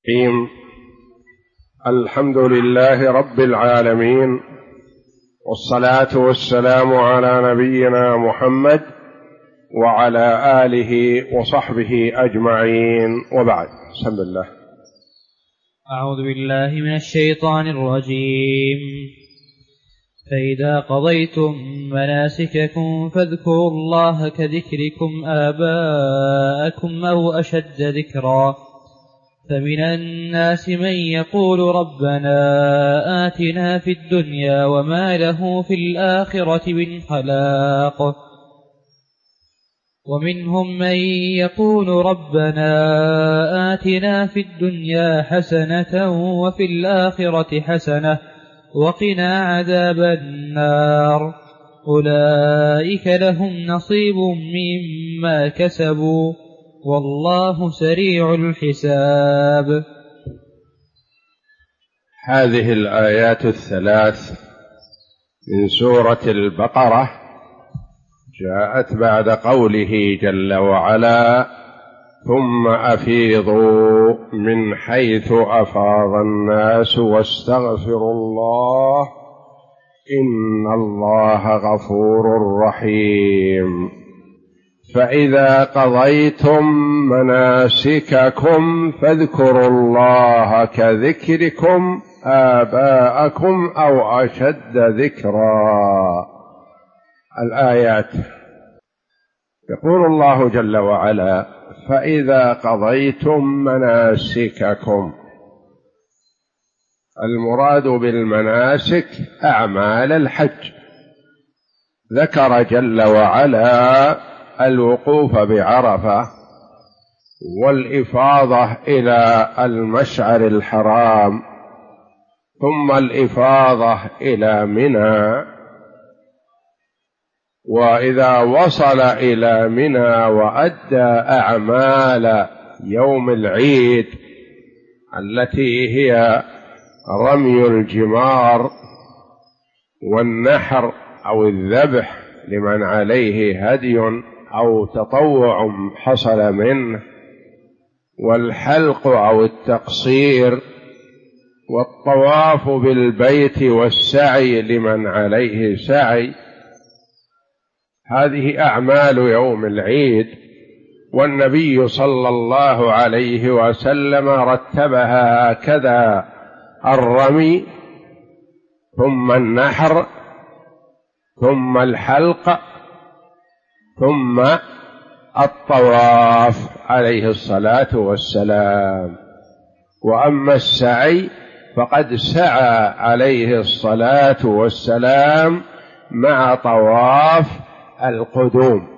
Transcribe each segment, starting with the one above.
الرحيم. الحمد لله رب العالمين، والصلاة والسلام على نبينا محمد وعلى آله وصحبه أجمعين، وبعد. بسم الله. أعوذ بالله من الشيطان الرجيم. فإذا قضيتم مناسككم فاذكروا الله كذكركم آباءكم أو أشد ذكرا. فمن الناس من يقول ربنا آتنا في الدنيا وما له في الآخرة من خلاق، ومنهم من يقول ربنا آتنا في الدنيا حسنة وفي الآخرة حسنة وقنا عذاب النار. أولئك لهم نصيب مما كسبوا والله سريع الحساب. هذه الآيات الثلاث من سورة البقرة جاءت بعد قوله جل وعلا: ثم أفيضوا من حيث أفاض الناس واستغفروا الله إن الله غفور رحيم. فإذا قضيتم مناسككم فاذكروا الله كذكركم آباءكم أو أشد ذكرا. الآيات. يقول الله جل وعلا: فإذا قضيتم مناسككم. المراد بالمناسك أعمال الحج. ذكر جل وعلا الوقوف بعرفة والإفاضة إلى المشعر الحرام، ثم الإفاضة إلى منى، وإذا وصل إلى منى وأدى أعمال يوم العيد التي هي رمي الجمار والنحر أو الذبح لمن عليه هدي أو تطوع حصل منه، والحلق أو التقصير، والطواف بالبيت والسعي لمن عليه سعي. هذه أعمال يوم العيد، والنبي صلى الله عليه وسلم رتبها هكذا: الرمي ثم النحر ثم الحلق ثم الطواف عليه الصلاة والسلام. وأما السعي فقد سعى عليه الصلاة والسلام مع طواف القدوم،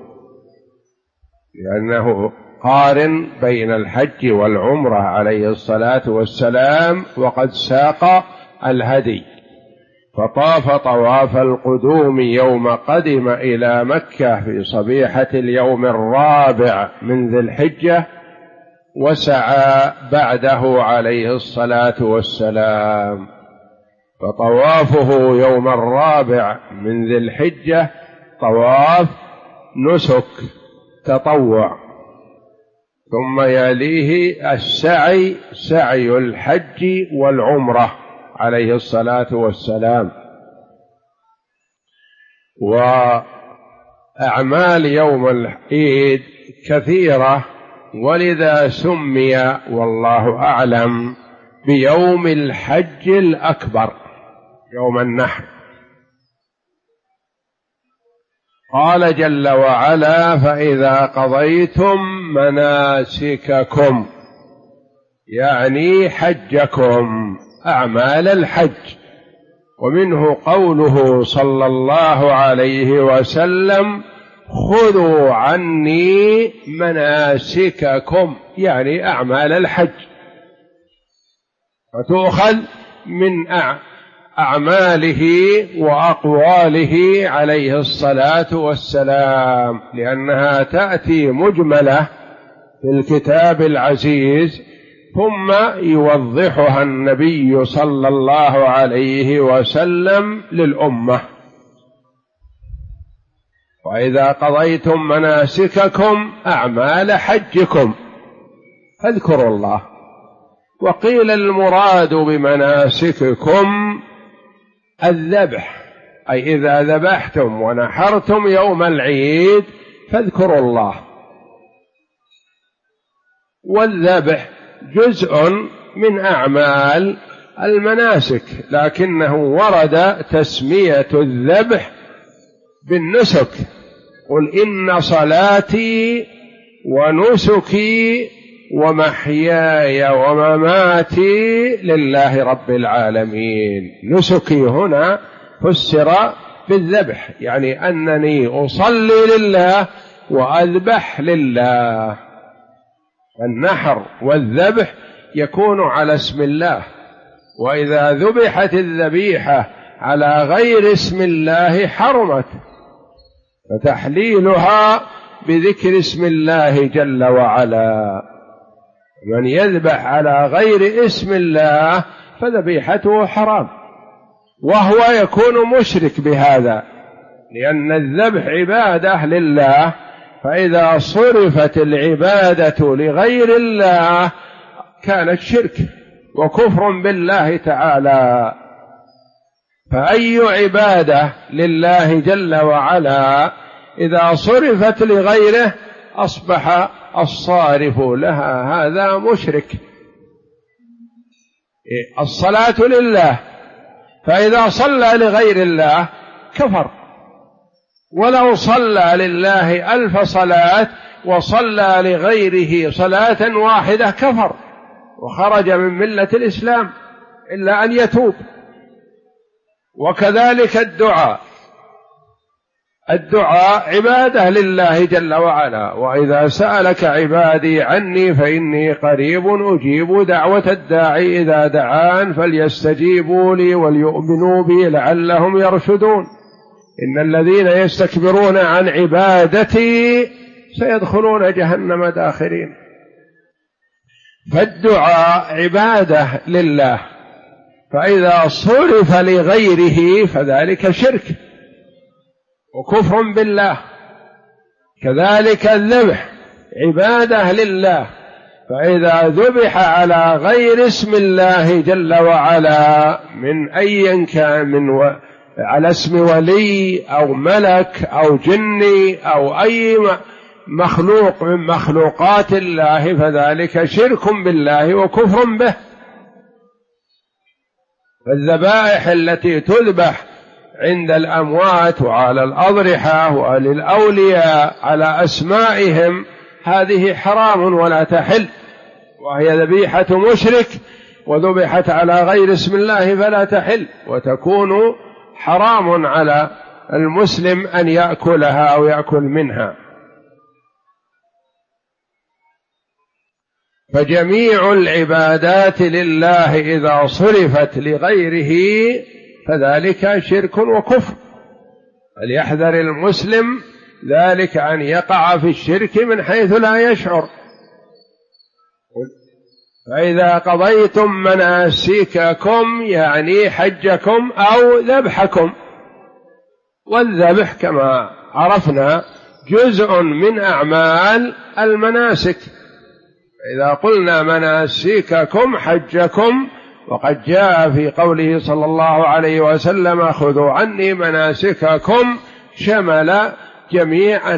لأنه قارن بين الحج والعمرة عليه الصلاة والسلام، وقد ساق الهدي، فطاف طواف القدوم يوم قدم إلى مكة في صبيحة اليوم الرابع من ذي الحجة، وسعى بعده عليه الصلاة والسلام. فطوافه يوم الرابع من ذي الحجة طواف نسك تطوع، ثم يليه السعي سعي الحج والعمرة عليه الصلاة والسلام. وأعمال يوم العيد كثيرة، ولذا سمي والله أعلم بيوم الحج الأكبر، يوم النحر. قال جل وعلا: فإذا قضيتم مناسككم، يعني حجكم، أعمال الحج. ومنه قوله صلى الله عليه وسلم: خذوا عني مناسككم، يعني أعمال الحج، فتؤخذ من أعماله وأقواله عليه الصلاة والسلام، لأنها تأتي مجملة في الكتاب العزيز، ثم يوضحها النبي صلى الله عليه وسلم للأمة. وإذا قضيتم مناسككم أعمال حجكم فاذكروا الله، وقيل المراد بمناسككم الذبح، أي إذا ذبحتم ونحرتم يوم العيد فاذكروا الله. والذبح جزء من أعمال المناسك، لكنه ورد تسمية الذبح بالنسك: قل إن صلاتي ونسكي ومحياي ومماتي لله رب العالمين. نسكي هنا فسر بالذبح، يعني أنني أصلي لله وأذبح لله. النحر والذبح يكون على اسم الله، وإذا ذبحت الذبيحة على غير اسم الله حرمت، فتحليلها بذكر اسم الله جل وعلا. من يذبح على غير اسم الله فذبيحته حرام، وهو يكون مشرك بهذا، لأن الذبح عبادة لله، فإذا صرفت العبادة لغير الله كانت شرك وكفر بالله تعالى. فأي عبادة لله جل وعلا إذا صرفت لغيره أصبح الصارف لها هذا مشرك. الصلاة لله، فإذا صلى لغير الله كفر، ولو صلى لله 1000 صلاة وصلى لغيره صلاة واحدة كفر وخرج من ملة الإسلام إلا أن يتوب. وكذلك الدعاء عبادة لله جل وعلا: وإذا سألك عبادي عني فإني قريب أجيب دعوة الداعي إذا دعان فليستجيبوا لي وليؤمنوا بي لعلهم يرشدون. إن الذين يستكبرون عن عبادتي سيدخلون جهنم داخرين. فالدعاء عبادة لله، فإذا صرف لغيره فذلك شرك وكفر بالله. كذلك الذبح عبادة لله، فإذا ذبح على غير اسم الله جل وعلا من أي كان، على اسم ولي أو ملك أو جني أو أي مخلوق من مخلوقات الله، فذلك شرك بالله وكفر به. فالذبائح التي تذبح عند الأموات وعلى الأضرحة وللأولياء على أسمائهم هذه حرام ولا تحل، وهي ذبيحة مشرك، وذبحت على غير اسم الله فلا تحل، وتكون حرام على المسلم أن يأكلها أو يأكل منها. فجميع العبادات لله إذا صرفت لغيره فذلك شرك وكفر. فليحذر المسلم ذلك أن يقع في الشرك من حيث لا يشعر. فإذا قضيتم مناسككم يعني حجكم أو ذبحكم، والذبح كما عرفنا جزء من أعمال المناسك. إذا قلنا مناسككم حجكم، وقد جاء في قوله صلى الله عليه وسلم: خذوا عني مناسككم، شمل جميع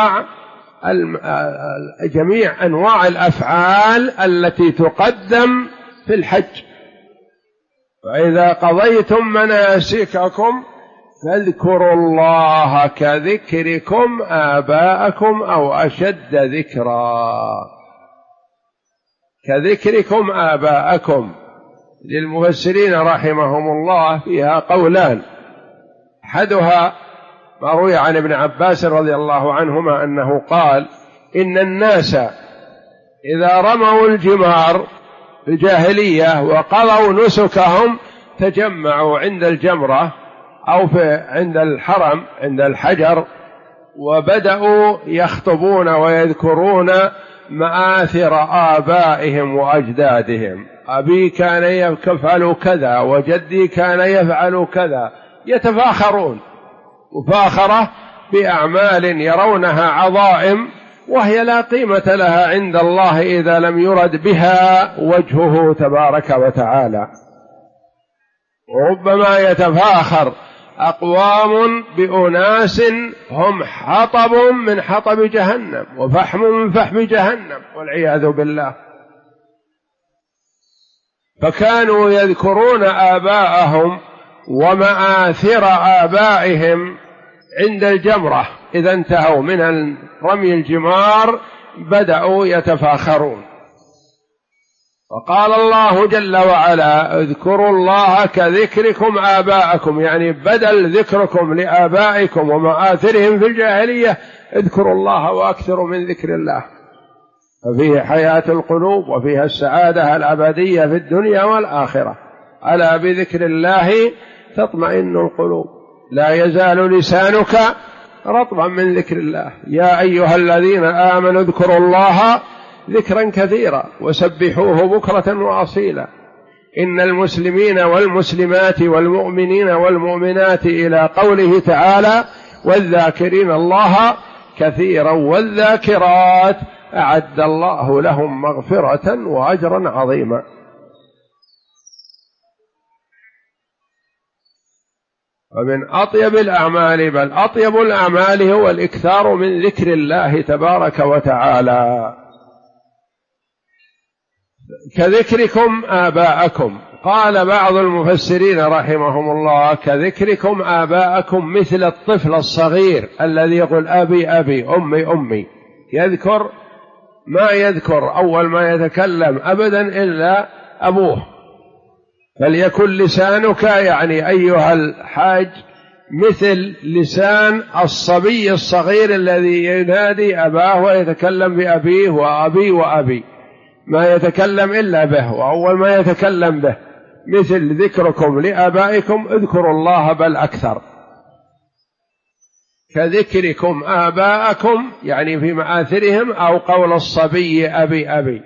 أنواع الأفعال التي تقدم في الحج. فإذا قضيتم مناسككم فاذكروا الله كذكركم آباءكم أو أشد ذكرا. كذكركم آباءكم للمفسرين رحمهم الله فيها قولان: أحدها ما روي عن ابن عباس رضي الله عنهما أنه قال: إن الناس إذا رموا الجمار في الجاهلية وقضوا نسكهم تجمعوا عند الجمرة أو عند الحرم عند الحجر، وبدأوا يخطبون ويذكرون مآثر آبائهم وأجدادهم: أبي كان يفعل كذا وجدي كان يفعل كذا. يتفاخرون مفاخرة بأعمال يرونها عظائم وهي لا قيمة لها عند الله إذا لم يرد بها وجهه تبارك وتعالى. وربما يتفاخر أقوام بأناس هم حطب من حطب جهنم وفحم من فحم جهنم والعياذ بالله، فكانوا يذكرون آباءهم ومآثر آبائهم عند الجمرة، إذا انتهوا من رمي الجمار بدأوا يتفاخرون. وقال الله جل وعلا: اذكروا الله كذكركم آباءكم، يعني بدل ذكركم لآبائكم ومآثرهم في الجاهلية اذكروا الله وأكثروا من ذكر الله، ففيه حياة القلوب وفيها السعادة الأبدية في الدنيا والآخرة. ألا بذكر الله تطمئن القلوب، لا يزال لسانك رطبا من ذكر الله. يا أيها الذين آمنوا اذكروا الله ذكرا كثيرا وسبحوه بكرة وأصيلا. إن المسلمين والمسلمات والمؤمنين والمؤمنات إلى قوله تعالى: والذاكرين الله كثيرا والذاكرات أعد الله لهم مغفرة وأجرا عظيما. ومن أطيب الأعمال، بل أطيب الأعمال، هو الإكثار من ذكر الله تبارك وتعالى. كذكركم آباءكم، قال بعض المفسرين رحمهم الله: كذكركم آباءكم مثل الطفل الصغير الذي يقول أبي أبي أمي أمي، يذكر ما يذكر أول ما يتكلم أبدا إلا أبوه. فليكن لسانك، يعني أيها الحاج، مثل لسان الصبي الصغير الذي ينادي أباه ويتكلم بأبيه وأبي وأبي، ما يتكلم إلا به، وأول ما يتكلم به. مثل ذكركم لآبائكم اذكروا الله بل أكثر. كذكركم آباءكم يعني في مآثرهم، أو قول الصبي أبي أبي،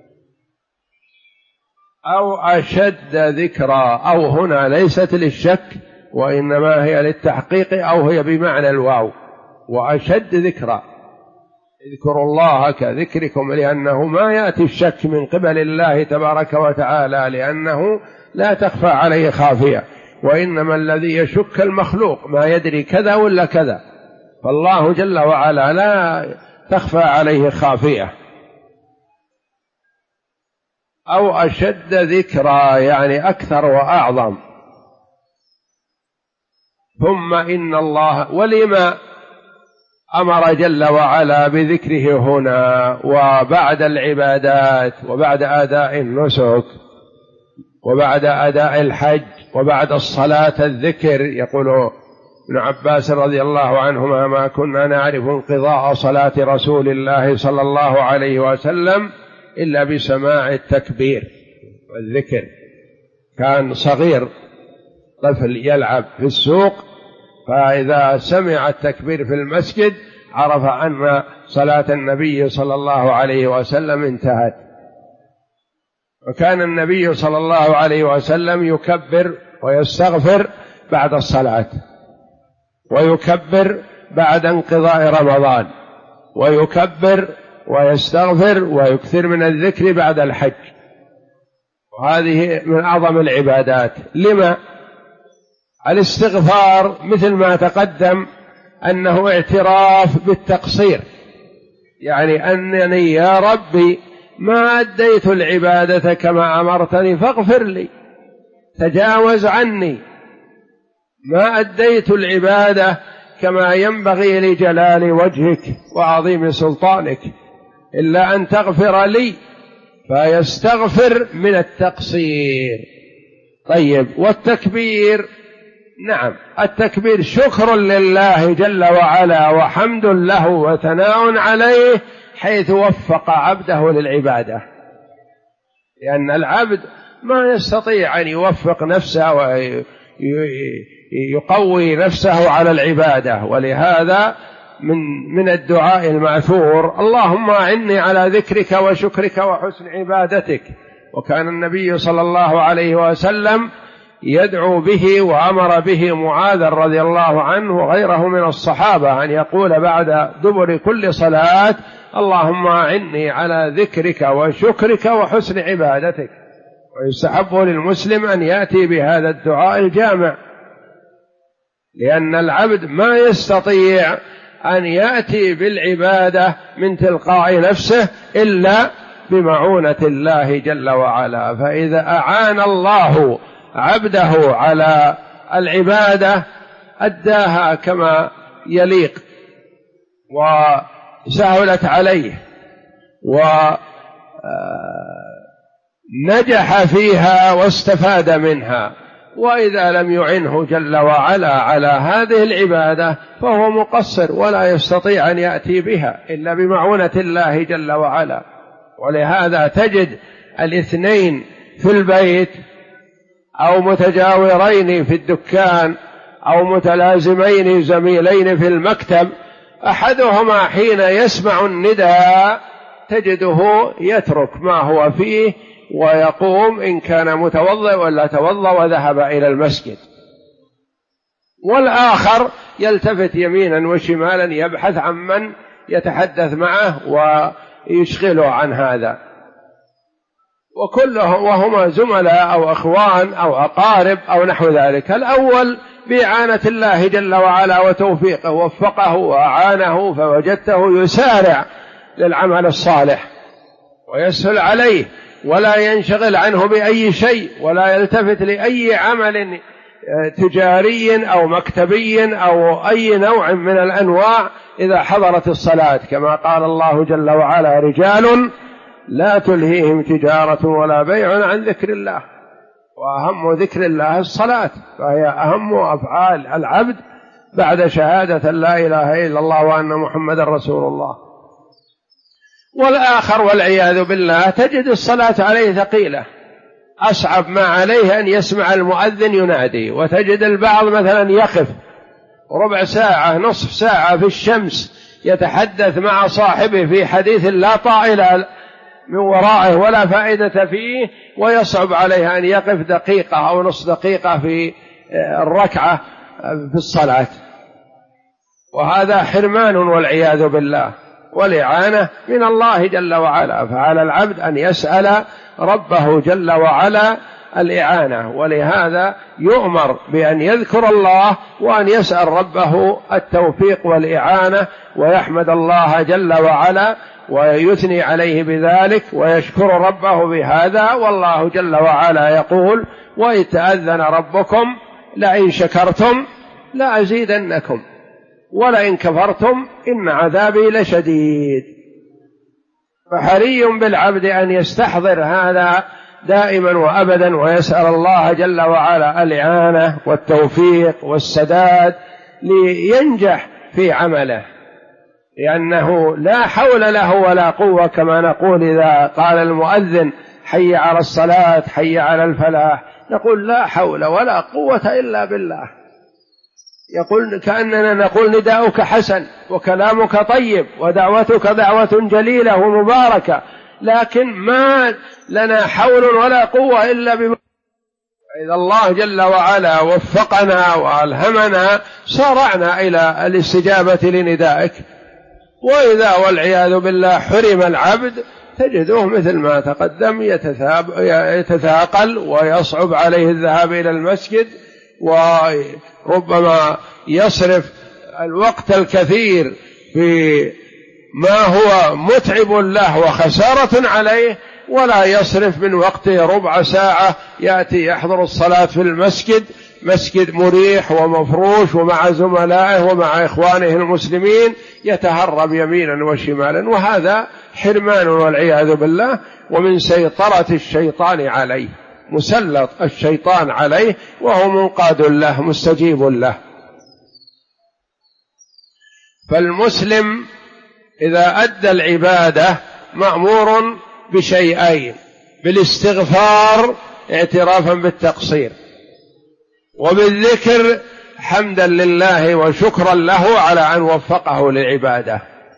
أو أشد ذكرا، أو هنا ليست للشك وإنما هي للتحقيق، أو هي بمعنى الواو، وأشد ذكرا. اذكروا الله كذكركم، لأنه ما يأتي الشك من قبل الله تبارك وتعالى، لأنه لا تخفى عليه خافية، وإنما الذي يشك المخلوق ما يدري كذا ولا كذا، فالله جل وعلا لا تخفى عليه خافية. أو أشد ذكرا يعني أكثر وأعظم. ثم إن الله، ولما أمر جل وعلا بذكره هنا وبعد العبادات وبعد أداء النسك وبعد أداء الحج وبعد الصلاة الذكر؟ يقول ابن عباس رضي الله عنهما: ما كنا نعرف انقضاء صلاة رسول الله صلى الله عليه وسلم إلا بسماع التكبير والذكر. كان صغير طفل يلعب في السوق، فإذا سمع التكبير في المسجد عرف أن صلاة النبي صلى الله عليه وسلم انتهت. وكان النبي صلى الله عليه وسلم يكبر ويستغفر بعد الصلاة، ويكبر بعد انقضاء رمضان، ويكبر ويستغفر ويكثر من الذكر بعد الحج، وهذه من أعظم العبادات. لما؟ الاستغفار مثل ما تقدم أنه اعتراف بالتقصير، يعني أنني يا ربي ما أديت العبادة كما أمرتني فاغفر لي، تجاوز عني، ما أديت العبادة كما ينبغي لجلال وجهك وعظيم سلطانك إلا أن تغفر لي، فيستغفر من التقصير. طيب، والتكبير، نعم التكبير شكر لله جل وعلا وحمد له وثناء عليه حيث وفق عبده للعبادة، لأن العبد ما يستطيع أن يوفق نفسه ويقوي نفسه على العبادة، ولهذا من الدعاء المأثور: اللهم أعني على ذكرك وشكرك وحسن عبادتك. وكان النبي صلى الله عليه وسلم يدعو به، وأمر به معاذ رضي الله عنه وغيره من الصحابة أن يقول بعد دبر كل صلاة: اللهم أعني على ذكرك وشكرك وحسن عبادتك. ويستحب للمسلم أن يأتي بهذا الدعاء الجامع، لأن العبد ما يستطيع أن يأتي بالعبادة من تلقاء نفسه إلا بمعونة الله جل وعلا. فإذا أعان الله عبده على العبادة أداها كما يليق وسهلت عليه ونجح فيها واستفاد منها. وإذا لم يعنه جل وعلا على هذه العبادة فهو مقصر ولا يستطيع أن يأتي بها إلا بمعونة الله جل وعلا. ولهذا تجد الاثنين في البيت أو متجاورين في الدكان أو متلازمين زميلين في المكتب، أحدهما حين يسمع النداء تجده يترك ما هو فيه ويقوم إن كان متوضئ ولا توضأ وذهب إلى المسجد، والآخر يلتفت يمينا وشمالا يبحث عن من يتحدث معه ويشغله عن هذا، وهما زملاء أو أخوان أو أقارب أو نحو ذلك. الأول بإعانة الله جل وعلا وتوفيقه وفقه وأعانه فوجدته يسارع للعمل الصالح ويسهل عليه ولا ينشغل عنه بأي شيء ولا يلتفت لأي عمل تجاري أو مكتبي أو أي نوع من الأنواع إذا حضرت الصلاة، كما قال الله جل وعلا: رجال لا تلهيهم تجارة ولا بيع عن ذكر الله. وأهم ذكر الله الصلاة، فهي أهم أفعال العبد بعد شهادة لا إله إلا الله وأن محمد رسول الله. والآخر والعياذ بالله تجد الصلاة عليه ثقيلة، أصعب ما عليه أن يسمع المؤذن ينادي، وتجد البعض مثلا يقف ربع ساعة نصف ساعة في الشمس يتحدث مع صاحبه في حديث لا طائل من ورائه ولا فائدة فيه، ويصعب عليه أن يقف دقيقة أو نصف دقيقة في الركعة في الصلاة، وهذا حرمان والعياذ بالله، والإعانة من الله جل وعلا. فعلى العبد أن يسأل ربه جل وعلا الإعانة، ولهذا يؤمر بأن يذكر الله وأن يسأل ربه التوفيق والإعانة ويحمد الله جل وعلا ويثني عليه بذلك ويشكر ربه بهذا. والله جل وعلا يقول: وإذ تأذن ربكم لئن شكرتم لأزيدنكم ولئن كفرتم إن عذابي لشديد. فحري بالعبد أن يستحضر هذا دائما وأبدا ويسأل الله جل وعلا الإعانة والتوفيق والسداد لينجح في عمله، لأنه لا حول له ولا قوة، كما نقول إذا قال المؤذن: حي على الصلاة حي على الفلاح، نقول: لا حول ولا قوة إلا بالله. يقول كأننا نقول: نداؤك حسن وكلامك طيب ودعوتك دعوة جليلة ومباركة، لكن ما لنا حول ولا قوة إلا بما إذا الله جل وعلا وفقنا وألهمنا صارعنا إلى الاستجابة لندائك. وإذا والعياذ بالله حرم العبد تجده مثل ما تقدم يتثاقل ويصعب عليه الذهاب إلى المسجد، وربما يصرف الوقت الكثير في ما هو متعب له وخسارة عليه، ولا يصرف من وقته ربع ساعة يأتي يحضر الصلاة في المسجد، مسجد مريح ومفروش ومع زملائه ومع إخوانه المسلمين، يتهرب يمينا وشمالا، وهذا حرمان والعياذ بالله، ومن سيطرة الشيطان عليه، مسلط الشيطان عليه وهو منقاد له مستجيب له. فالمسلم إذا أدى العبادة مأمور بشيئين: بالاستغفار اعترافا بالتقصير، وبالذكر حمدا لله وشكرا له على أن وفقه للعبادة.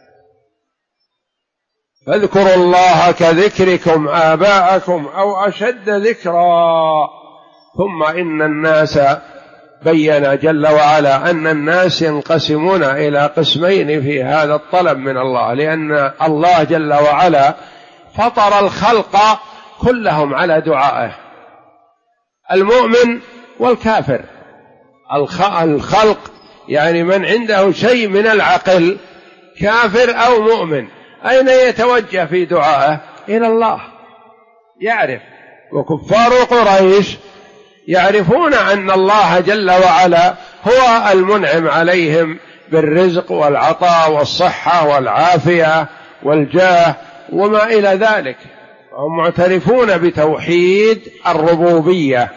فاذكروا الله كذكركم آباءكم أو أشد ذكرا ثم إن الناس بين جل وعلا أن الناس ينقسمون إلى قسمين في هذا الطلب من الله، لأن الله جل وعلا فطر الخلق كلهم على دعائه، المؤمن والكافر. الخلق يعني من عنده شيء من العقل، كافر أو مؤمن، أين يتوجه في دعائه؟ إلى الله. يعرف، وكفار قريش يعرفون أن الله جل وعلا هو المنعم عليهم بالرزق والعطاء والصحة والعافية والجاه وما إلى ذلك، هم معترفون بتوحيد الربوبية.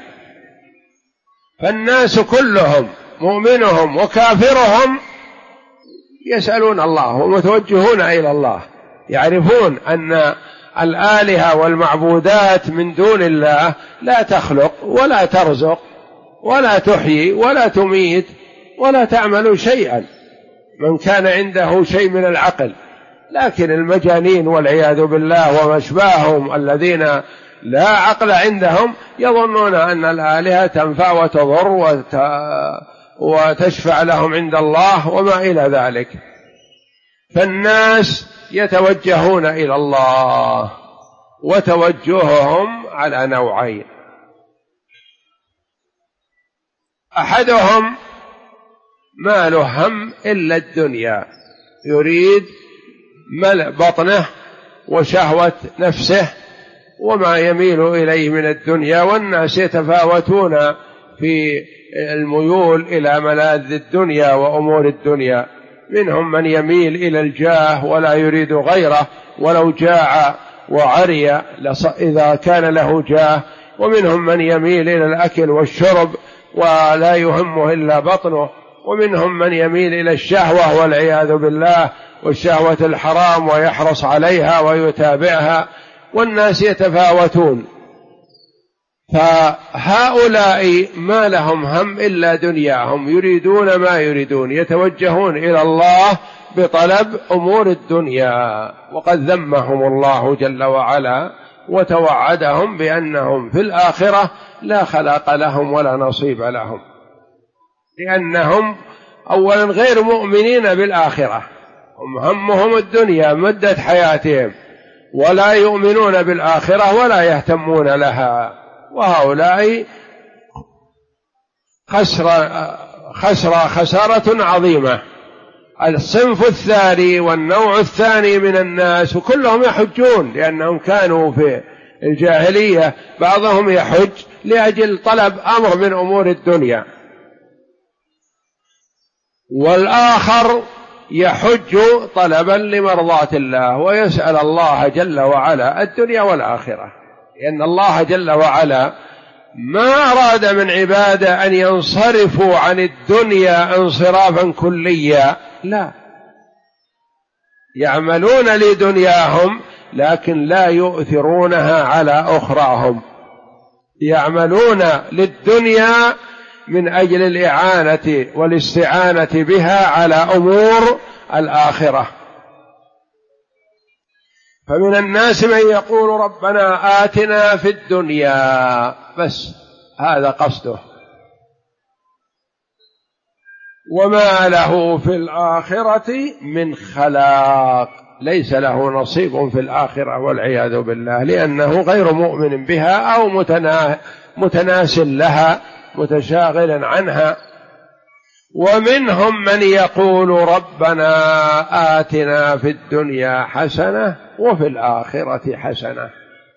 فالناس كلهم مؤمنهم وكافرهم يسألون الله ومتوجهون إلى الله، يعرفون أن الآلهة والمعبودات من دون الله لا تخلق ولا ترزق ولا تحيي ولا تميت ولا تعمل شيئا من كان عنده شيء من العقل. لكن المجانين والعياذ بالله ومشباههم الذين لا عقل عندهم يظنون أن الآلهة تنفع وتضر وتشفع لهم عند الله وما إلى ذلك. فالناس يتوجهون إلى الله، وتوجههم على نوعين: أحدهم ما له هم إلا الدنيا، يريد ملء بطنه وشهوة نفسه وما يميل إليه من الدنيا. والناس يتفاوتون في الميول إلى ملاذ الدنيا وأمور الدنيا، منهم من يميل إلى الجاه ولا يريد غيره ولو جاع وعري إذا كان له جاه، ومنهم من يميل إلى الأكل والشرب ولا يهمه إلا بطنه، ومنهم من يميل إلى الشهوة والعياذ بالله والشهوة الحرام ويحرص عليها ويتابعها، والناس يتفاوتون. فهؤلاء ما لهم هم إلا دنياهم، يريدون ما يريدون، يتوجهون إلى الله بطلب أمور الدنيا. وقد ذمهم الله جل وعلا وتوعدهم بأنهم في الآخرة لا خلاق لهم ولا نصيب لهم، لأنهم أولا غير مؤمنين بالآخرة، همهم الدنيا مدة حياتهم، ولا يؤمنون بالآخرة ولا يهتمون لها. وهؤلاء خسارة عظيمة. الصنف الثاني والنوع الثاني من الناس كلهم يحجون، لأنهم كانوا في الجاهلية بعضهم يحج لأجل طلب أمر من أمور الدنيا، والآخر يحج طلبا لمرضاة الله ويسأل الله جل وعلا الدنيا والآخرة، لأن الله جل وعلا ما أراد من عباده أن ينصرفوا عن الدنيا انصرافا كليا، لا، يعملون لدنياهم لكن لا يؤثرونها على أخراهم، يعملون للدنيا من أجل الإعانة والاستعانة بها على أمور الآخرة. فمن الناس من يقول ربنا آتنا في الدنيا، بس هذا قصده، وما له في الآخرة من خلاق، ليس له نصيب في الآخرة والعياذ بالله، لأنه غير مؤمن بها أو متناسل لها متشاغل عنها. ومنهم من يقول ربنا آتنا في الدنيا حسنة وفي الآخرة حسنة.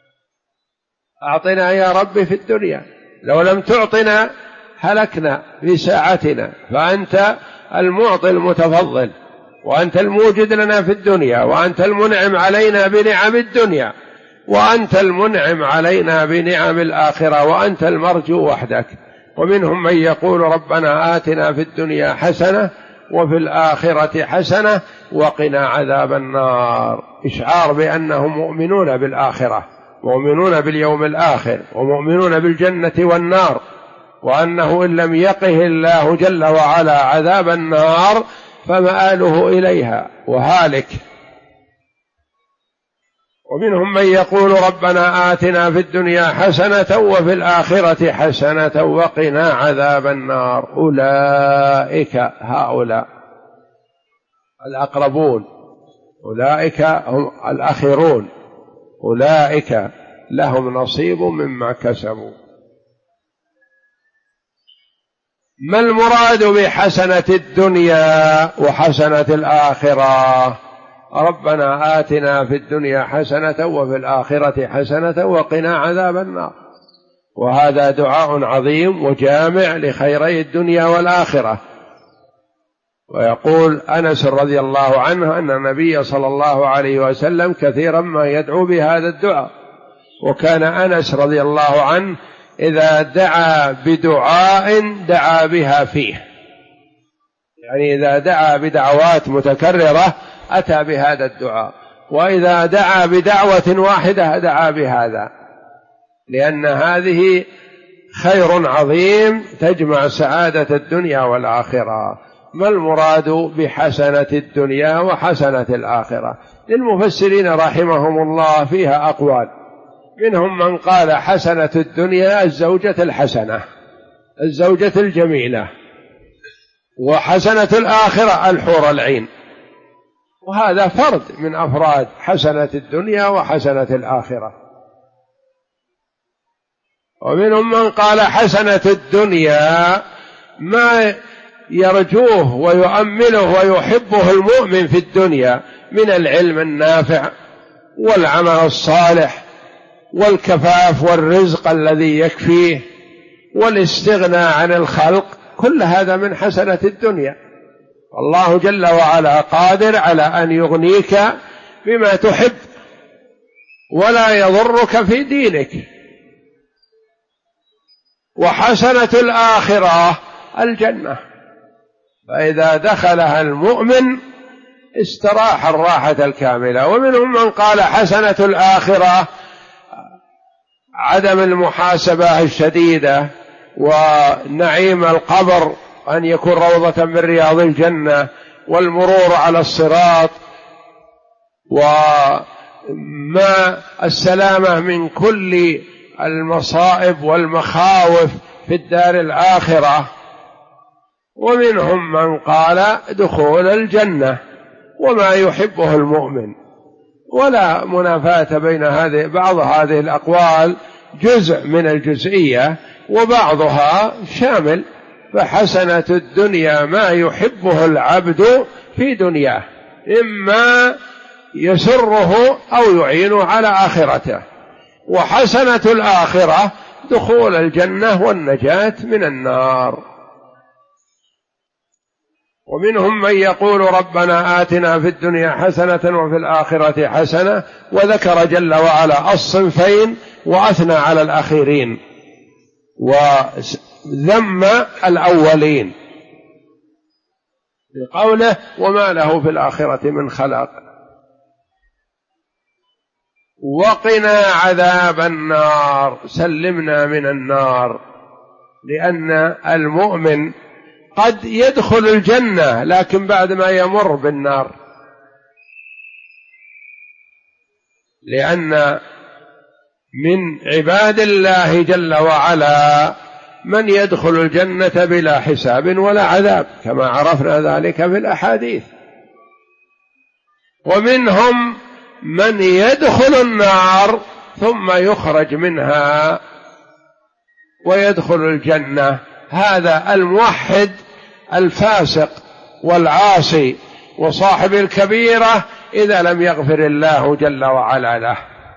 أعطنا يا رب في الدنيا، لو لم تعطنا هلكنا في ساعتنا، فأنت المعطي المتفضل، وأنت الموجد لنا في الدنيا، وأنت المنعم علينا بنعم الدنيا، وأنت المنعم علينا بنعم الآخرة، وأنت المرجو وحدك. ومنهم من يقول ربنا آتنا في الدنيا حسنة وفي الآخرة حسنة وقنا عذاب النار، إشعار بأنهم مؤمنون بالآخرة، مؤمنون باليوم الآخر، ومؤمنون بالجنة والنار، وأنه إن لم يقه الله جل وعلا عذاب النار فمآله إليها وهالك. ومنهم من يقول ربنا آتنا في الدنيا حسنة وفي الآخرة حسنة وقنا عذاب النار. أولئك هؤلاء الأقربون، أولئك هم الأخيرون، أولئك لهم نصيب مما كسبوا. ما المراد بحسنة الدنيا وحسنة الآخرة؟ ربنا آتنا في الدنيا حسنة وفي الآخرة حسنة وقنا عذاب النار. وهذا دعاء عظيم وجامع لخيري الدنيا والآخرة. ويقول أنس رضي الله عنه أن النبي صلى الله عليه وسلم كثيرا ما يدعو بهذا الدعاء، وكان أنس رضي الله عنه إذا دعا بدعاء دعا بها فيه، يعني إذا دعا بدعوات متكررة أتى بهذا الدعاء، وإذا دعا بدعوة واحدة دعا بهذا، لأن هذه خير عظيم تجمع سعادة الدنيا والآخرة. ما المراد بحسنة الدنيا وحسنة الآخرة؟ للمفسرين رحمهم الله فيها أقوال، منهم من قال حسنة الدنيا الزوجة الحسنة، الزوجة الجميلة، وحسنة الآخرة الحور العين، وهذا فرد من أفراد حسنة الدنيا وحسنة الآخرة. ومنهم من قال حسنة الدنيا ما يرجوه ويؤمله ويحبه المؤمن في الدنيا من العلم النافع والعمل الصالح والكفاف والرزق الذي يكفيه والاستغناء عن الخلق، كل هذا من حسنة الدنيا. الله جل وعلا قادر على أن يغنيك بما تحب ولا يضرك في دينك. وحسنة الآخرة الجنة، فإذا دخلها المؤمن استراح الراحة الكاملة. ومنهم من قال حسنة الآخرة عدم المحاسبة الشديدة ونعيم القبر، أن يكون روضة من رياض الجنة، والمرور على الصراط، وما السلامة من كل المصائب والمخاوف في الدار الآخرة. ومنهم من قال دخول الجنة وما يحبه المؤمن، ولا منافاة بين هذه، بعض هذه الأقوال جزء من الجزئية وبعضها شامل. فحسنة الدنيا ما يحبه العبد في دنياه، إما يسره أو يعينه على آخرته، وحسنة الآخرة دخول الجنة والنجاة من النار. ومنهم من يقول ربنا آتنا في الدنيا حسنة وفي الآخرة حسنة، وذكر جل وعلا الصنفين وأثنى على الأخيرين وذم الأولين بقوله وما له في الآخرة من خلاق. وقنا عذاب النار، سلمنا من النار، لأن المؤمن قد يدخل الجنة لكن بعد ما يمر بالنار، لأن من عباد الله جل وعلا من يدخل الجنة بلا حساب ولا عذاب، كما عرفنا ذلك في الأحاديث. ومنهم من يدخل النار ثم يخرج منها ويدخل الجنة، هذا الموحد الفاسق والعاصي وصاحب الكبيرة إذا لم يغفر الله جل وعلا له،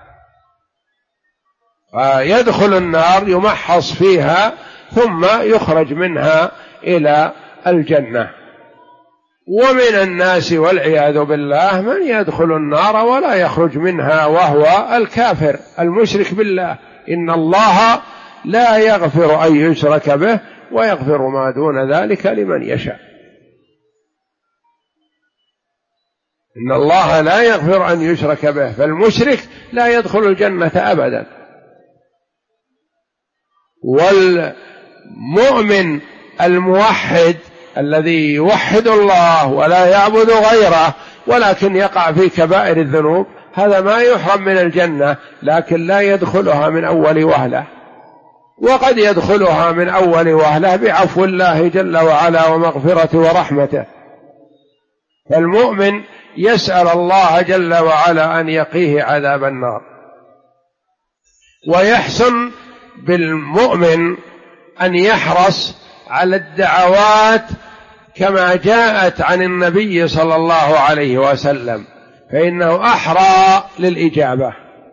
فيدخل النار يمحص فيها ثم يخرج منها إلى الجنة. ومن الناس والعياذ بالله من يدخل النار ولا يخرج منها وهو الكافر المشرك بالله. إن الله لا يغفر أن يشرك به ويغفر ما دون ذلك لمن يشاء. إن الله لا يغفر أن يشرك به، فالمشرك لا يدخل الجنة أبدا. والمؤمن الموحد الذي يوحد الله ولا يعبد غيره ولكن يقع في كبائر الذنوب، هذا ما يحرم من الجنة، لكن لا يدخلها من أول وهلة، وقد يدخلها من أول وهلة بعفو الله جل وعلا ومغفرة ورحمته. فالمؤمن يسأل الله جل وعلا أن يقيه عذاب النار. ويحسن بالمؤمن أن يحرص على الدعوات كما جاءت عن النبي صلى الله عليه وسلم، فإنه أحرى للإجابة.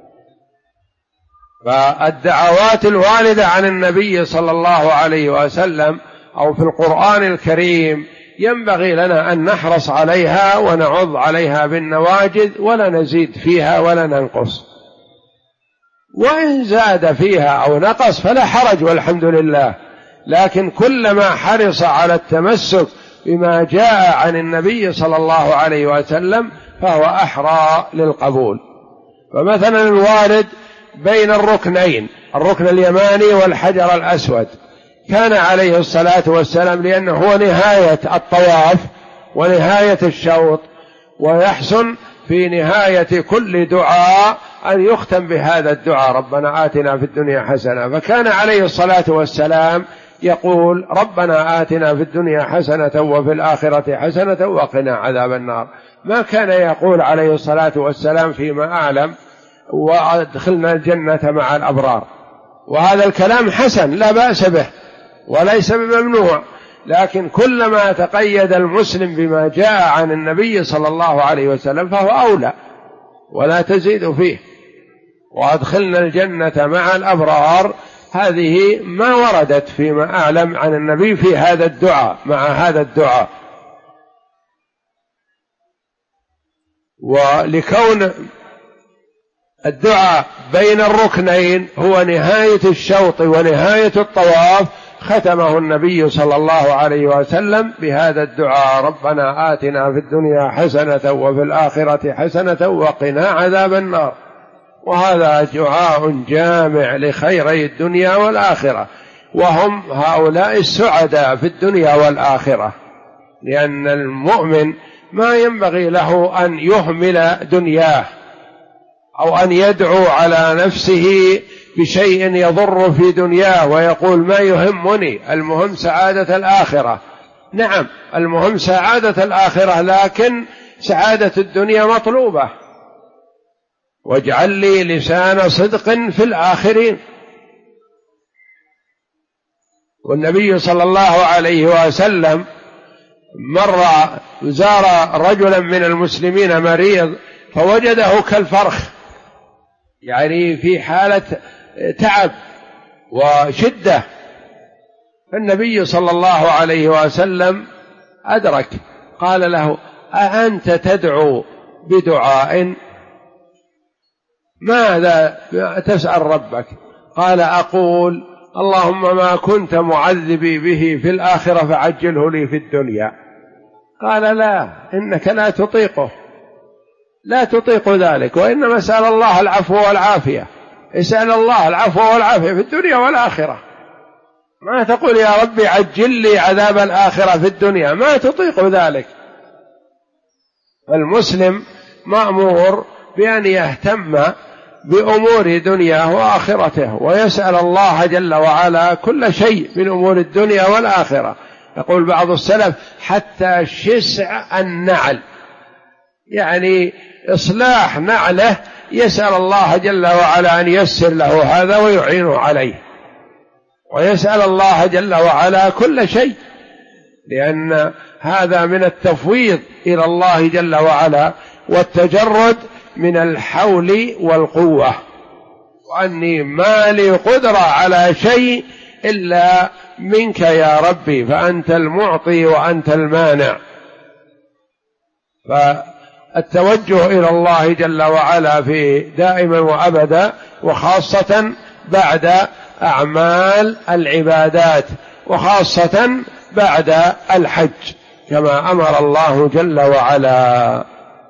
فالدعوات الواردة عن النبي صلى الله عليه وسلم أو في القرآن الكريم ينبغي لنا أن نحرص عليها ونعض عليها بالنواجذ، ولا نزيد فيها ولا ننقص، وإن زاد فيها أو نقص فلا حرج والحمد لله، لكن كلما حرص على التمسك بما جاء عن النبي صلى الله عليه وسلم فهو أحرى للقبول. فمثلا الوارد بين الركنين، الركن اليماني والحجر الأسود، كان عليه الصلاة والسلام لأنه هو نهاية الطواف ونهاية الشوط، ويحسن في نهاية كل دعاء أن يختم بهذا الدعاء: ربنا آتنا في الدنيا حسنة. فكان عليه الصلاة والسلام يقول: ربنا آتنا في الدنيا حسنة وفي الآخرة حسنة وقنا عذاب النار. ما كان يقول عليه الصلاة والسلام فيما أعلم: وأدخلنا الجنة مع الأبرار. وهذا الكلام حسن لا بأس به وليس بممنوع، لكن كلما تقيد المسلم بما جاء عن النبي صلى الله عليه وسلم فهو أولى، ولا تزيد فيه. وأدخلنا الجنة مع الأبرار هذه ما وردت فيما أعلم عن النبي في هذا الدعاء مع هذا الدعاء. ولكون الدعاء بين الركنين هو نهاية الشوط ونهاية الطواف، ختمه النبي صلى الله عليه وسلم بهذا الدعاء: ربنا آتنا في الدنيا حسنة وفي الآخرة حسنة وقنا عذاب النار. وهذا دعاء جامع لخيري الدنيا والآخرة، وهم هؤلاء السعداء في الدنيا والآخرة، لأن المؤمن ما ينبغي له أن يهمل دنياه أو أن يدعو على نفسه بشيء يضر في دنياه ويقول ما يهمني، المهم سعادة الآخرة. نعم المهم سعادة الآخرة، لكن سعادة الدنيا مطلوبة. واجعل لي لسان صدق في الآخرين. والنبي صلى الله عليه وسلم مرة زار رجلا من المسلمين مريض فوجده كالفرخ، يعني في حالة تعب وشدة. فالنبي صلى الله عليه وسلم أدرك، قال له: أأنت تدعو بدعاء؟ ماذا تسأل ربك؟ قال: أقول اللهم ما كنت معذبي به في الآخرة فعجله لي في الدنيا. قال: لا، إنك لا تطيقه، لا تطيق ذلك، وإنما اسأل الله العفو والعافية. اسأل الله العفو والعافية في الدنيا والآخرة، ما تقول يا ربي عجل لي عذاب الآخرة في الدنيا، ما تطيق ذلك. المسلم مأمور بأن يهتم بأمور دنياه وآخرته، ويسأل الله جل وعلا كل شيء من أمور الدنيا والآخرة. يقول بعض السلف: حتى شسع النعل، يعني إصلاح نعله يسأل الله جل وعلا أن ييسر له هذا ويعينه عليه، ويسأل الله جل وعلا كل شيء، لأن هذا من التفويض إلى الله جل وعلا والتجرد من الحول والقوة، وأني ما لي قدرة على شيء إلا منك يا ربي، فأنت المعطي وأنت المانع. فالتوجه إلى الله جل وعلا في دائما وأبدا، وخاصة بعد أعمال العبادات، وخاصة بعد الحج كما أمر الله جل وعلا.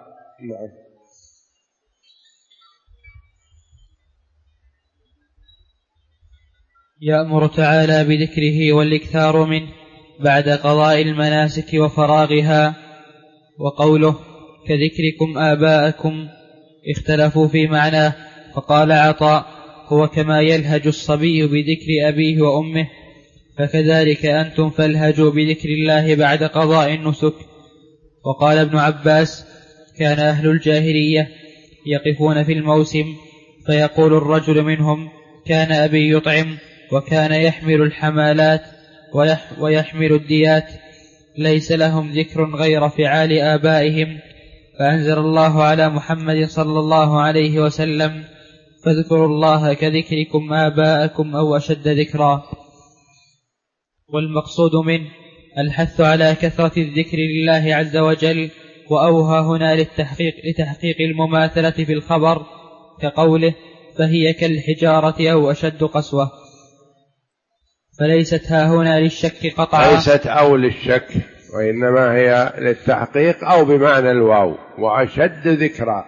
يأمر تعالى بذكره والإكثار منه بعد قضاء المناسك وفراغها، وقوله: كذكركم آباءكم اختلفوا في معناه، فقال عطاء: هو كما يلهج الصبي بذكر أبيه وأمه، فكذلك أنتم فالهجوا بذكر الله بعد قضاء النسك. وقال ابن عباس: كان أهل الجاهلية يقفون في الموسم فيقول الرجل منهم: كان أبي يطعم وكان يحمل الحمالات ويحمل الديات، ليس لهم ذكر غير فعال آبائهم، فأنزل الله على محمد صلى الله عليه وسلم: فاذكروا الله كذكركم آباءكم أو أشد ذكرا. والمقصود منه الحث على كثرة الذكر لله عز وجل، وأوهى هنا لتحقيق المماثلة في الخبر، كقوله: فهي كالحجارة أو أشد قسوة. فليست ها هنا للشك قطعا، ليست أو للشك، وإنما هي للتحقيق أو بمعنى الواو، وأشد ذكرا.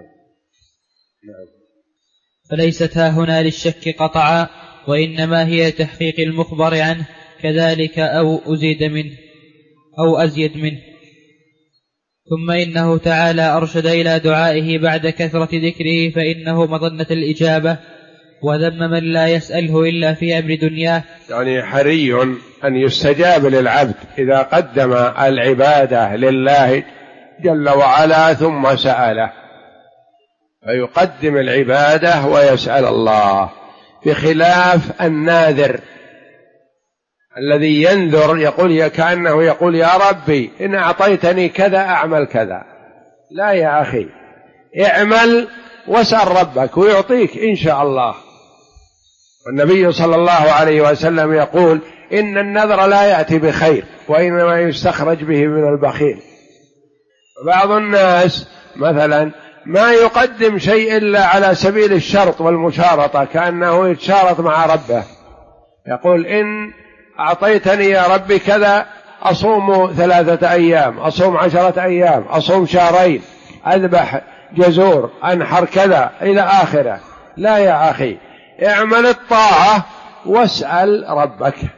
فليست ها هنا للشك قطعا، وإنما هي تحقيق المخبر عنه كذلك أو أزيد منه أو أزيد منه. ثم إنه تعالى أرشد إلى دعائه بعد كثرة ذكره، فإنه مظنة الإجابة، وذم من لا يسأله إلا في أمر دنياه. يعني حري أن يستجاب للعبد إذا قدم العبادة لله جل وعلا ثم سأله، فيقدم العبادة ويسأل الله، بخلاف الناذر الذي ينذر يقول كأنه يقول: يا ربي إن أعطيتني كذا أعمل كذا. لا يا أخي، اعمل واسأل ربك ويعطيك إن شاء الله. والنبي صلى الله عليه وسلم يقول: إن النذر لا يأتي بخير، وإنما يستخرج به من البخيل. بعض الناس مثلا ما يقدم شيء إلا على سبيل الشرط والمشارطة، كأنه يتشارط مع ربه، يقول: إن أعطيتني يا ربي كذا أصوم 3 أيام، أصوم 10 أيام، أصوم شهرين، أذبح جزور، أنحر كذا إلى آخره. لا يا أخي، اعمل الطاعة واسأل ربك.